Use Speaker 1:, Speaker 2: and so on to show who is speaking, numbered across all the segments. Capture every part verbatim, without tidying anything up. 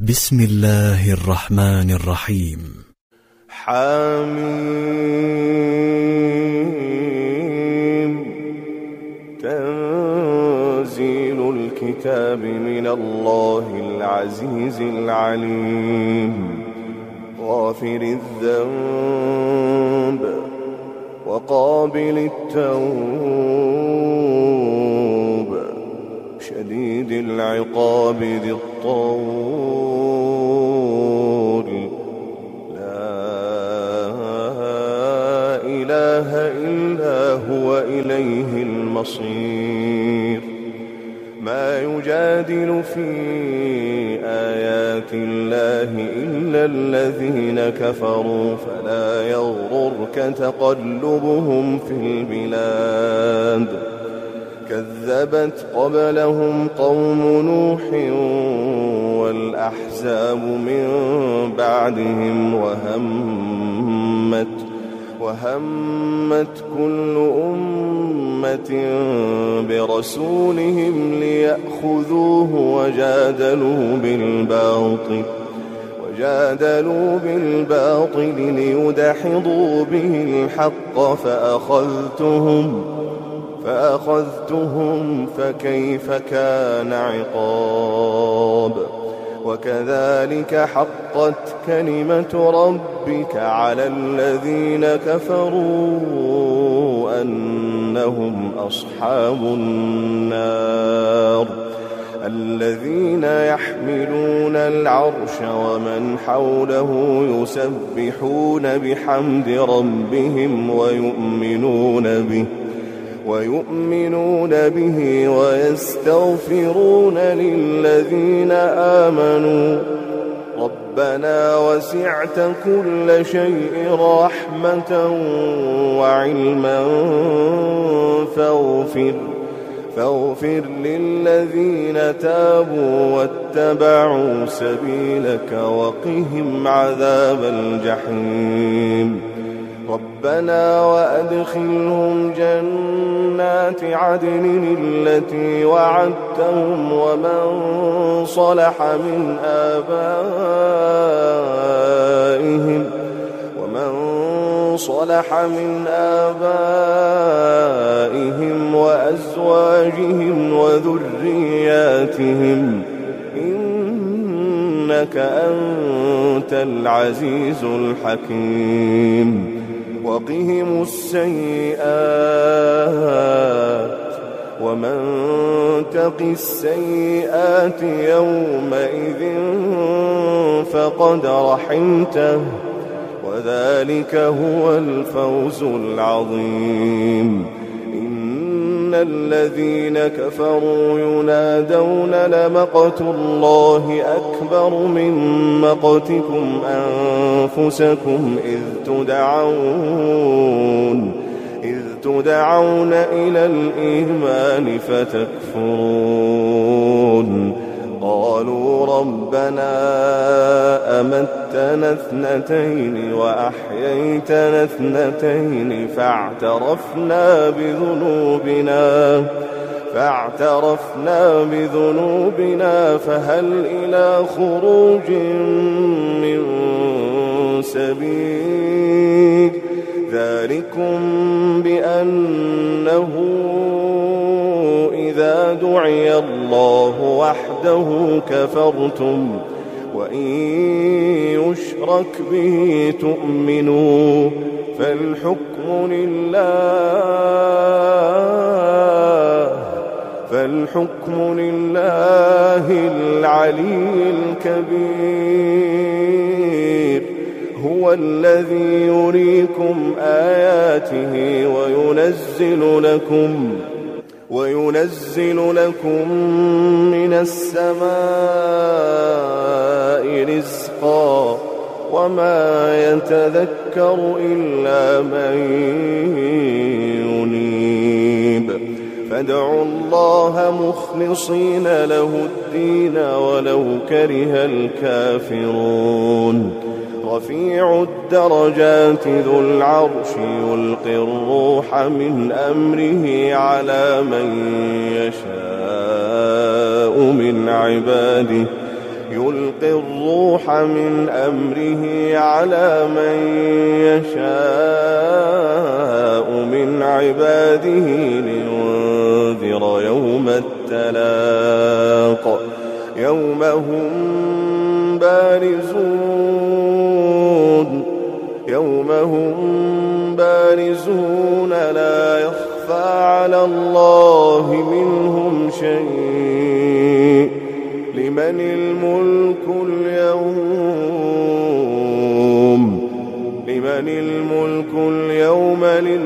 Speaker 1: بسم الله الرحمن الرحيم.
Speaker 2: حميم. تنزيل الكتاب من الله العزيز العليم، غافر الذنب وقابل التوب، شديد العقاب ذي الطول، لا إله إلا هو إليه المصير. ما يجادل في آيات الله إلا الذين كفروا، فلا يغررك تقلبهم في البلاد. كذبت قبلهم قوم نوح والأحزاب من بعدهم، وهمت وهمت كل أمة برسولهم ليأخذوه، وجادلوا بالباطل وجادلوا بالباطل ليدحضوا به الحق، فأخذتهم فأخذتهم فكيف كان عقاب. وكذلك حقت كلمة ربك على الذين كفروا أنهم أصحاب النار، الذين يحملون العرش ومن حوله يسبحون بحمد ربهم ويؤمنون به ويؤمنون به ويستغفرون للذين آمنوا ربنا وسعت كل شيء رحمة وعلما فاغفر فاغفر للذين تابوا واتبعوا سبيلك وقهم عذاب الجحيم. ربنا وأدخلهم جنات عدن التي وعدتهم ومن صلح من آبائهم ومن صلح من آبائهم وأزواجهم وذرياتهم، إنك أنت العزيز الحكيم. وقهم السيئات، ومن تق السيئات يومئذ فقد رحمته، وذلك هو الفوز العظيم. إن الذين كفروا ينادون لمقت الله أكبر من مقتكم أنفسكم إذ تدعون إذ تدعون إلى الإيمان فتكفرون. قالوا ربنا أمتنا اثنتين وأحييتنا اثنتين فاعترفنا بذنوبنا فاعترفنا بذنوبنا فهل إلى خروج من سبيل. ذلكم بأنه إذا دعي الله وحده كفرتم، وإن يشرك به تؤمنوا، فالحكم لله فالحكم لله العلي الكبير. هو الذي يريكم آياته وينزل لكم وينزل لكم من السماء رزقا، وما يتذكر إلا من ينيب. فادعوا الله مخلصين له الدين ولو كره الكافرون. رفيع الدرجات ذو العرش يلقي الروح من أمره على من يشاء من عباده يلقي الروح من أمره على من يشاء من عباده لينذر يوم التلاق يوم هم بارزون يوم هم بارزون لا يخفى على الله منهم شيء لمن الملك اليوم لمن الملك اليوم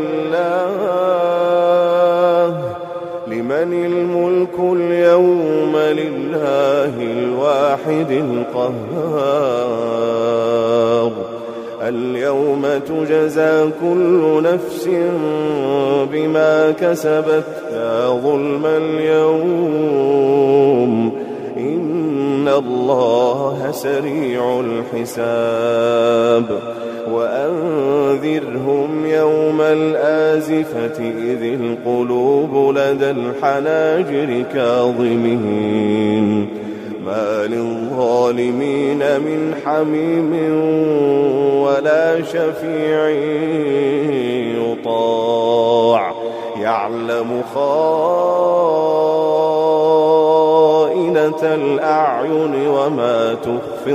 Speaker 2: لله لمن الملك اليوم لله الواحد القهار اليوم تجزى كل نفس بما كسبت لا ظلم اليوم إن الله سريع الحساب وأنذرهم يوم الآزفة إذ القلوب لدى الحناجر كاظمين ما للظالمين من حميم ولا شفيع يطاع يعلم خائنة الأعين وما تخفي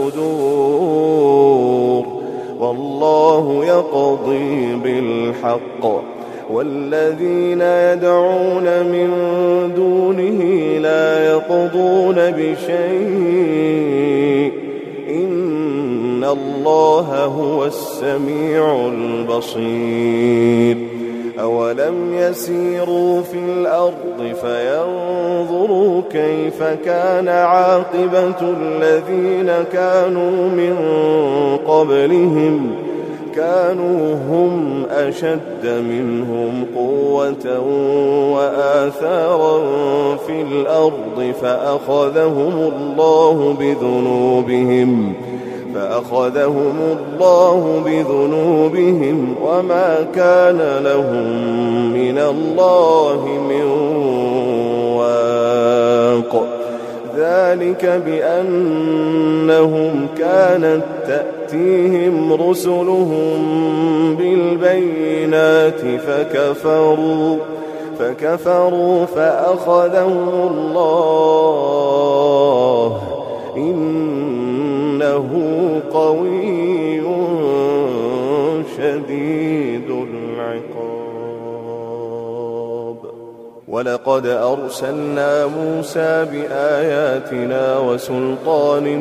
Speaker 2: الصدور والله يقضي بالحق والذين يدعون من دونه لا يقضون بشيء إن الله هو السميع البصير أولم يسيروا في الأرض فينظروا كيف كان عاقبة الذين كانوا من قبلهم كانوا هم أشد منهم قوة وآثارا في الأرض فأخذهم الله بذنوبهم فأخذهم الله بذنوبهم وما كان لهم من الله من واق ذلك بأنهم كانت تأتيهم رسلهم بالبينات فكفروا فكفروا فأخذهم الله إنه قوي شديد العقاب ولقد أرسلنا موسى بآياتنا وسلطان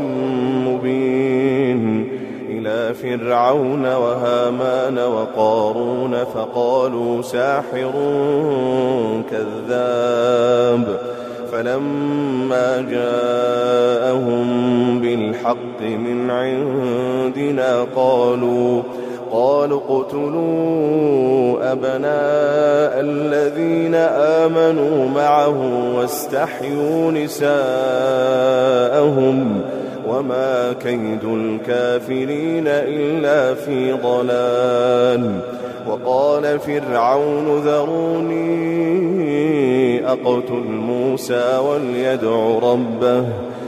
Speaker 2: مبين إلى فرعون وهامان وقارون فقالوا ساحر كذاب فلما جاءهم بالحق من عندنا قالوا قالوا اقتلوا أبناء الذين آمنوا معه واستحيوا نساءهم وما كيد الكافرين إلا في ضلال وقال فرعون ذروني أقتل موسى وليدع ربه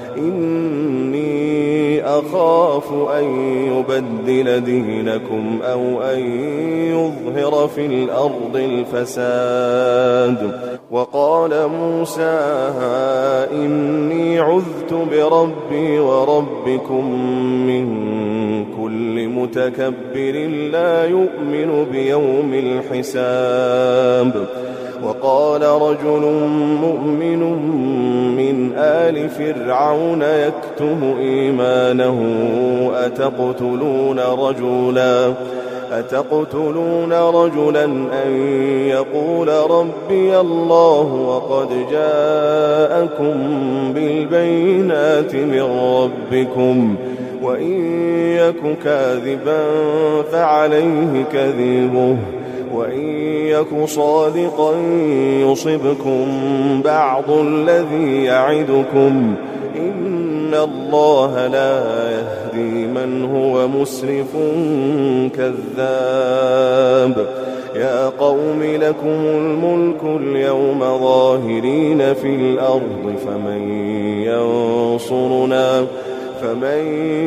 Speaker 2: إني أخاف أن يبدل دينكم أو أن يظهر في الأرض الفساد وقال موسى إني عذت بربي وربكم من كل متكبر لا يؤمن بيوم الحساب وقال رجل مؤمن من آل فرعون يكتم إيمانه أتقتلون رجلا أتقتلون رجلا أن يقول ربي الله وقد جاءكم بالبينات من ربكم وإن يك كاذبا فعليه كذبه وإن يك صادقا يصبكم بعض الذي يعدكم إن الله لا يهدي من هو مسرف كذاب يا قوم لكم الملك اليوم ظاهرين في الأرض فمن ينصرنا فمن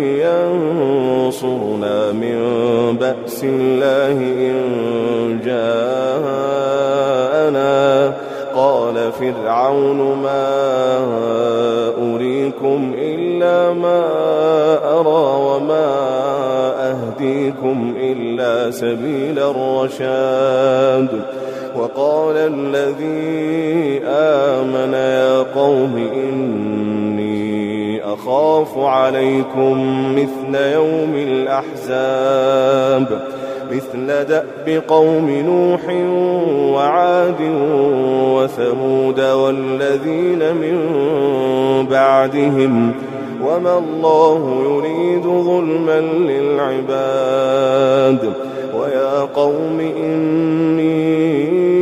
Speaker 2: ينصرنا من بأس الله إن جاءنا قال فرعون ما أريكم إلا ما أرى وما أهديكم إلا سبيل الرشاد وقال الذي آمن يا قوم إني أخاف عليكم مثل يوم الأحزاب مثل دأب قوم نوح وعاد وثمود والذين من بعدهم وما الله يريد ظلما للعباد ويا قوم إني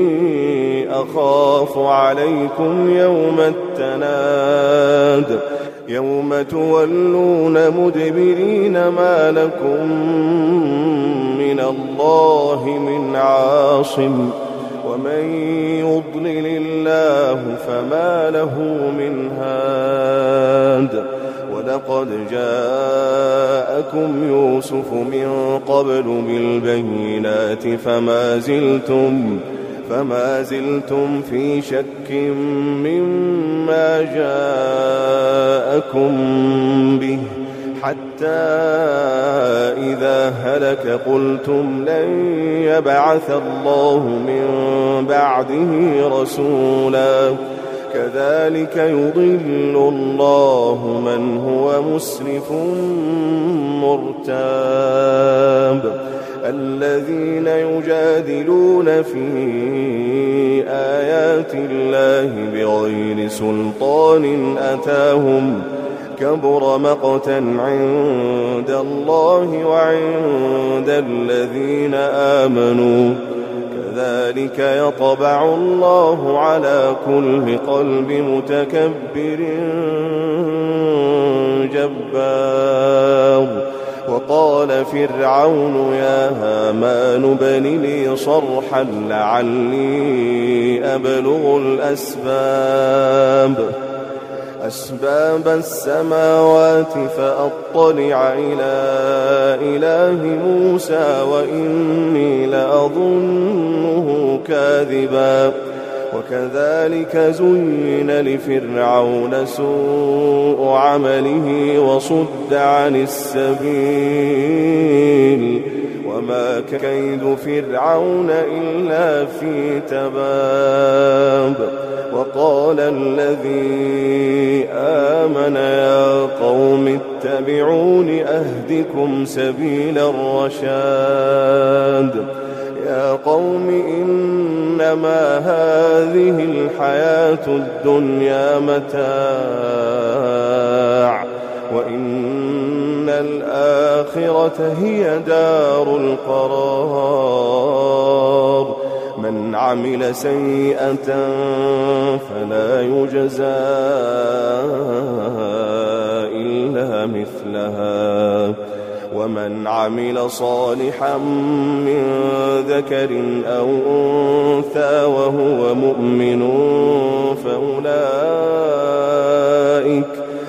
Speaker 2: أخاف عليكم يوم التناد يوم تولون مدبرين ما لكم من الله من عاصم ومن يضلل الله فما له من هاد ولقد جاءكم يوسف من قبل بالبينات فما زلتم فما زلتم في شك مما جاءكم به حتى إذا هلك قلتم لن يبعث الله من بعده رسولا كذلك يضل الله من هو مسرف مرتاب الذين يجادلون في آيات الله بغير سلطان أتاهم كبر مقتا عند الله وعند الذين آمنوا كذلك يطبع الله على كل قلب متكبر جبار وقال فرعون يا هامان ابن لي صرحا لعلي أبلغ الأسباب أسباب السماوات فأطلع إلى إله موسى وإني لأظنه كاذبا وكذلك زين لفرعون سوء عمله وصد عن السبيل وما كيد فرعون إلا في تباب وقال الذي آمن يا قوم اتبعون أهدكم سبيل الرشاد يا قوم إنما هذه الحياة الدنيا متاع وإن الآخرة هي دار القرار من عمل سيئة فلا يجزى إلا مثلها ومن عمل صالحا من ذكر أو أنثى وهو مؤمن فأولئك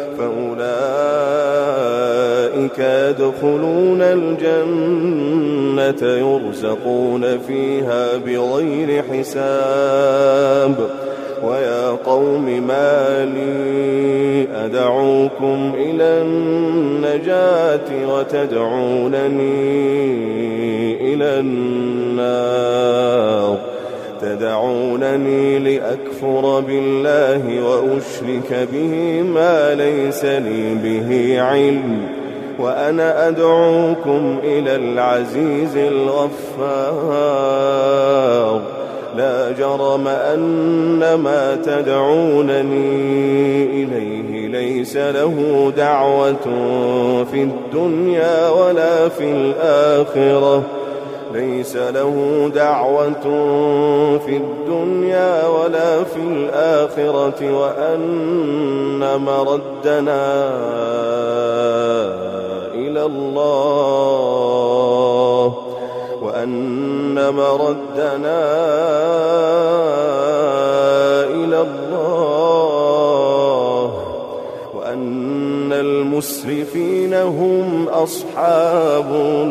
Speaker 2: فأولئك يدخلون الجنة يرزقون فيها بغير حساب ويا قوم ما لي أدعوكم إلى النجاة وتدعونني إلى النار تدعونني لأكفر بالله وأشرك به ما ليس لي به علم وأنا أدعوكم إلى العزيز الغفار لا جرم أن ما تدعونني إليه ليس له دعوة في الدنيا ولا في الآخرة ليس له دعوة في الدنيا ولا في الآخرة وأن مردنا إلى الله وأن مردنا إلى الله وأن المسرفين هم أصحاب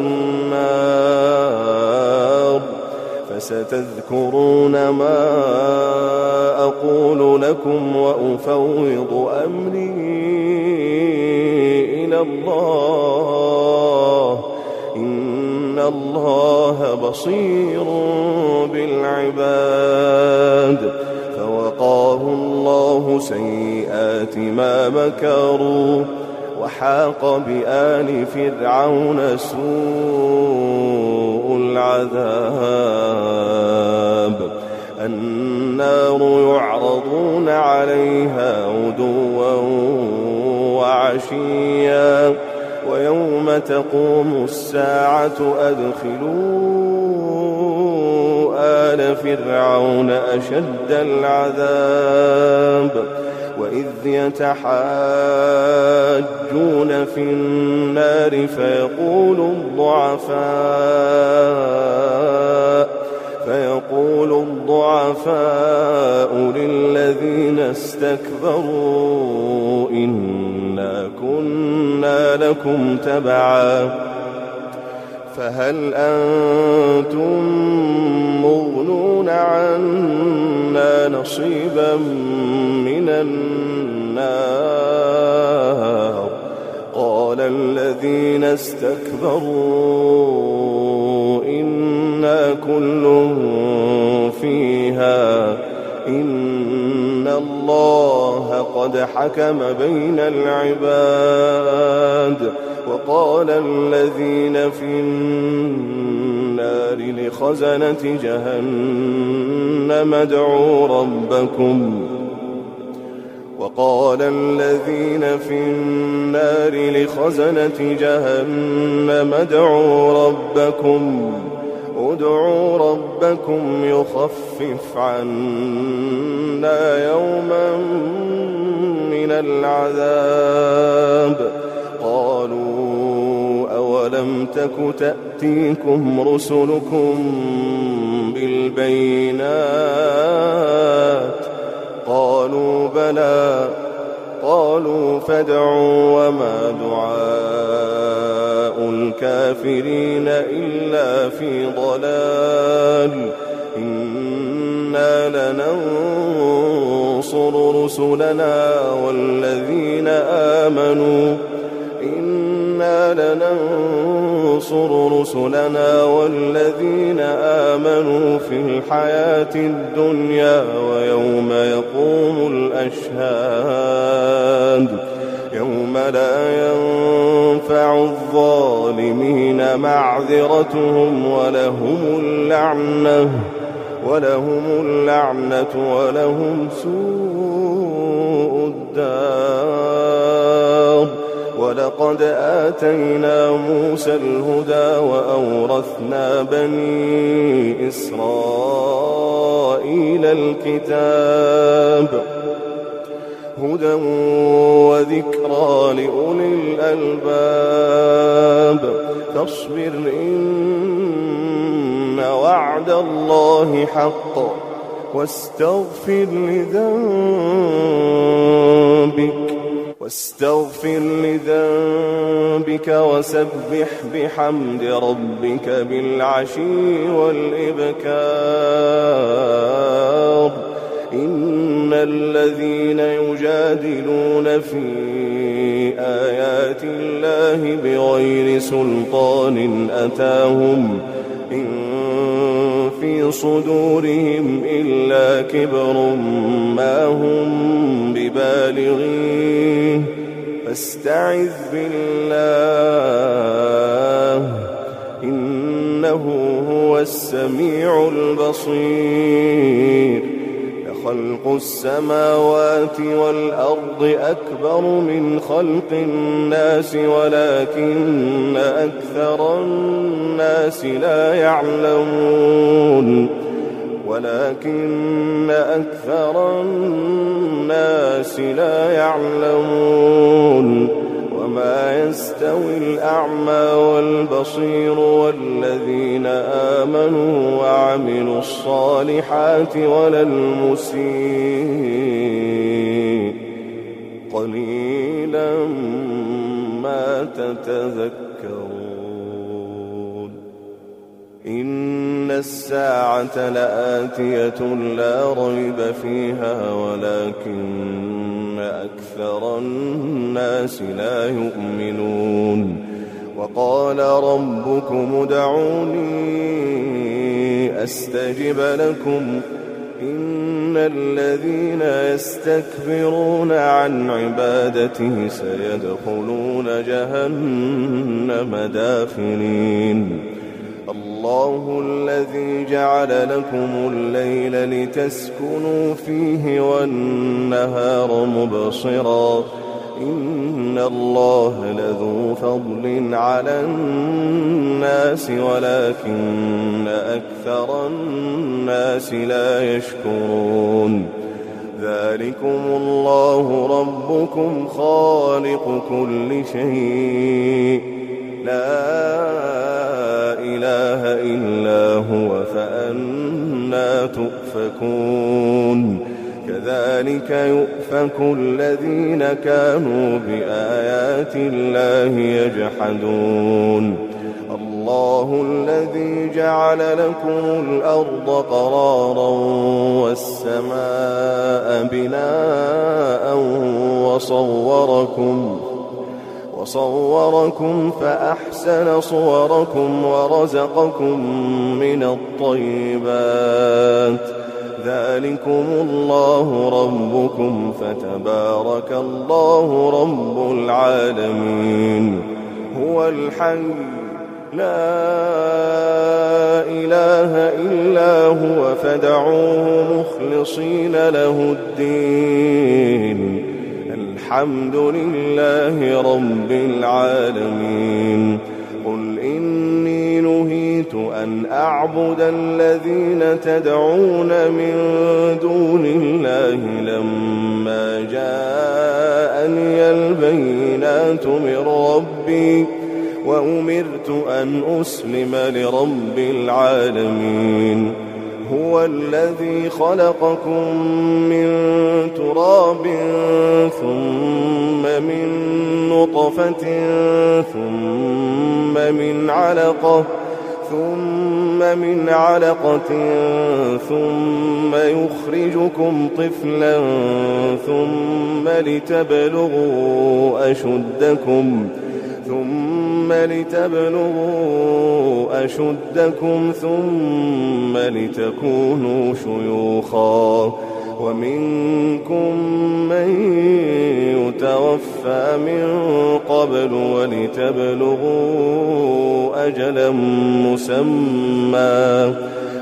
Speaker 2: النار. فستذكرون ما أقول لكم وأفوض أمري إلى الله إن الله بصير بالعباد. فوقاه الله سيئات ما مكروا وحاق بآل فرعون سوء العذاب. النار يعرضون عليها غدوا وعشيا ويوم تقوم الساعة أدخلوا آل فرعون أشد العذاب. وإذ يتحاجون في النار فيقول الضعفاء فيقول الضعفاء للذين استكبروا إنا كنا لكم تبعا فهل أنتم مغنون عنا نصيبا من النار. قال الذين استكبروا إنا كل فيها إن الله قد حكم بين العباد. وقال الذين في النار لخزنة جهنم ادعوا ربكم وقال الذين في النار لخزنة جهنم ادعوا ربكم ادعوا ربكم يخفف عنا يوما من العذاب. قالوا أولم تك تأتيكم رسلكم بالبينات قالوا بلى قالوا فادعوا وما دعاء الكافرين إلا في ضلال. إنا لننصر رسلنا والذين آمنوا إنا لننصر رسلنا والذين آمنوا في الحياة الدنيا ويوم يقوم الأشهاد يوم لا ينفع الظالمين معذرتهم ولهم اللعنة ولهم اللعنة ولهم سوء الدار. ولقد آتينا موسى الهدى وأورثنا بني إسرائيل الكتاب هدى وذكرى لأولي الألباب. فاصبر إن وعد الله حق واستغفر لذنبك واستغفر لذنبك وسبح بحمد ربك بالعشي والإبكار. إن الذين يجادلون في آيات الله بغير سلطان أتاهم إن في صدورهم إلا كبر ما هم ببالغيه فاستعذ بالله إنه هو السميع البصير. خلق السماوات والأرض أكبر من خلق الناس ولكن أكثر الناس لا يعلمون ولكن أكثر الناس لا يعلمون. وما ما يستوي الأعمى والبصير والذين آمنوا وعملوا الصالحات ولا المسيء قليلا ما تتذكرون إن الساعة لآتية لا ريب فيها ولكن أكثر الناس لا يؤمنون وقال ربكم ادعوني أستجب لكم إن الذين يستكبرون عن عبادته سيدخلون جهنم داخرين الله الذي جعل لكم الليل لتسكنوا فيه والنهار مبصرا إن الله لذو فضل على الناس ولكن أكثر الناس لا يشكرون ذلكم الله ربكم خالق كل شيء لا إله إلا هو فأنى تؤفكون كذلك يؤفك الذين كانوا بآيات الله يجحدون الله الذي جعل لكم الأرض قرارا والسماء بناء وصوركم وصوركم فأحسن صوركم ورزقكم من الطيبات ذلكم الله ربكم فتبارك الله رب العالمين هو الحي لا إله إلا هو فادعوه مخلصين له الدين الحمد لله رب العالمين قل إني نهيت أن أعبد الذين تدعون من دون الله لما جاءني البينات من ربي وأمرت أن أسلم لرب العالمين هو الذي خلقكم من تراب ثم من نطفة ثم من علقة ثم من علقة ثم يخرجكم طفلا ثم لتبلغوا أشدكم ثم لتبلغوا أشدكم ثم لتكونوا شيوخا ومنكم من يتوفى من قبل ولتبلغوا أجلا مسمى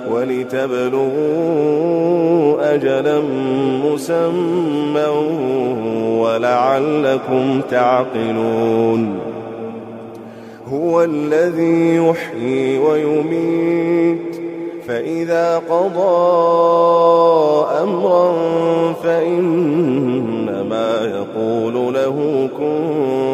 Speaker 2: ولتبلغوا أجلا مسمى ولعلكم تعقلون هو الذي يحيي ويميت فإذا قضى أمرا فإنما يقول له كن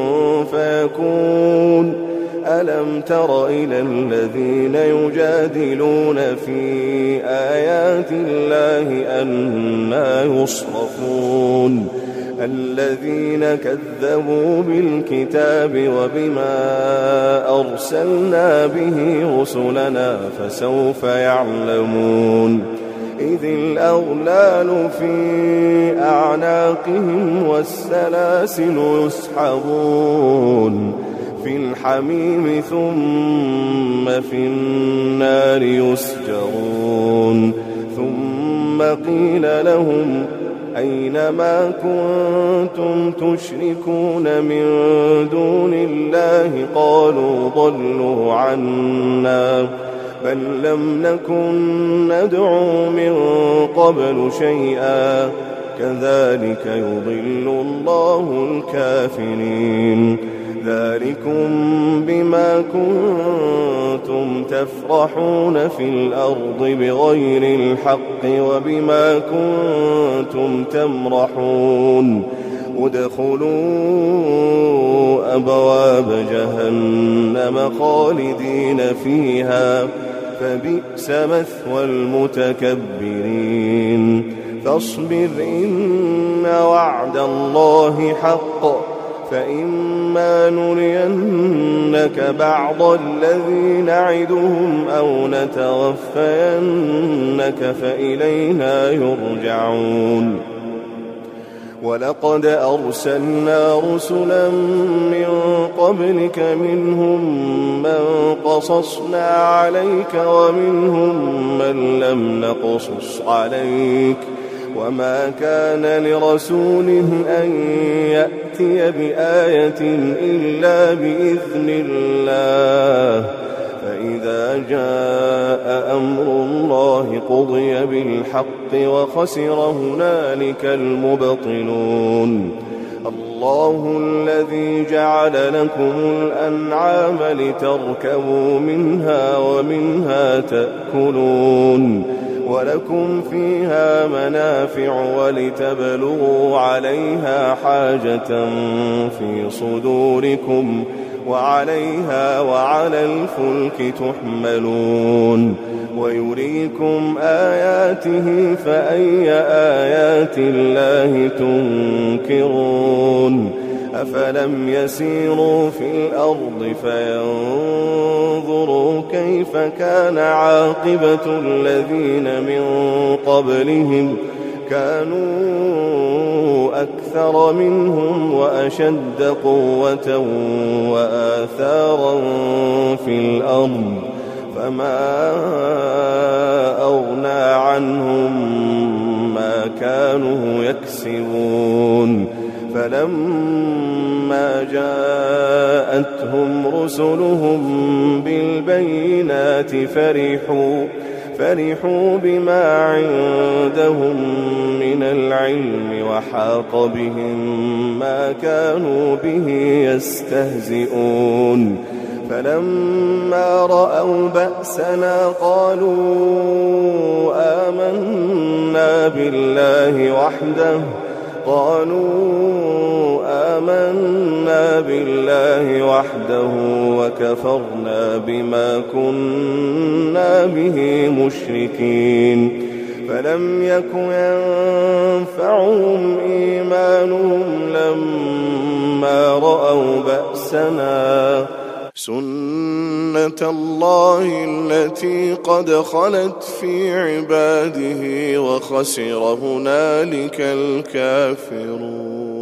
Speaker 2: فيكون ألم تر إلى الذين يجادلون في آيات الله أنى يصرفون الذين كذبوا بالكتاب وبما أرسلنا به رسلنا فسوف يعلمون إذ الأغلال في أعناقهم والسلاسل يسحبون في الحميم ثم في النار يسجرون ثم قيل لهم أين ما كنتم تشركون من دون الله قالوا ضلوا عنا بل لم نكن ندعو من قبل شيئا كذلك يضل الله الكافرين ذلكم بما كنتم تفرحون في الأرض بغير الحق وبما كنتم تمرحون ادخلوا أبواب جهنم خالدين فيها فبئس مثوى المتكبرين فاصبر إن وعد الله حق فإما نرينك بعض الذي نعدهم أو نتوفينك فإلينا يرجعون ولقد أرسلنا رسلا من قبلك منهم من قصصنا عليك ومنهم من لم نقصص عليك وما كان لرسول أن يأتي بآية إلا بإذن الله فإذا جاء أمر الله قضي بالحق وخسر هنالك المبطلون الله الذي جعل لكم الأنعام لتركبوا منها ومنها تأكلون ولكم فيها منافع ولتبلغوا عليها حاجة في صدوركم وعليها وعلى الفلك تحملون ويريكم آياته فأي آيات الله تنكرون أفلم يسيروا في الأرض فينظروا كيف كان عاقبة الذين من قبلهم كانوا أكثر منهم وأشد قوة وآثارا في الأرض فما أغنى عنهم ما كانوا يكسبون فلما جاءتهم رسلهم بالبينات فرحوا فرحوا بما عندهم من العلم وحاق بهم ما كانوا به يستهزئون فلما رأوا بأسنا قالوا آمنا بالله وحده قالوا آمنا بالله وحده وكفرنا بما كنا به مشركين فلم يك ينفعهم إيمانهم لما رأوا بأسنا سنة الله التي قد خلت في عباده وخسر هنالك الكافرون.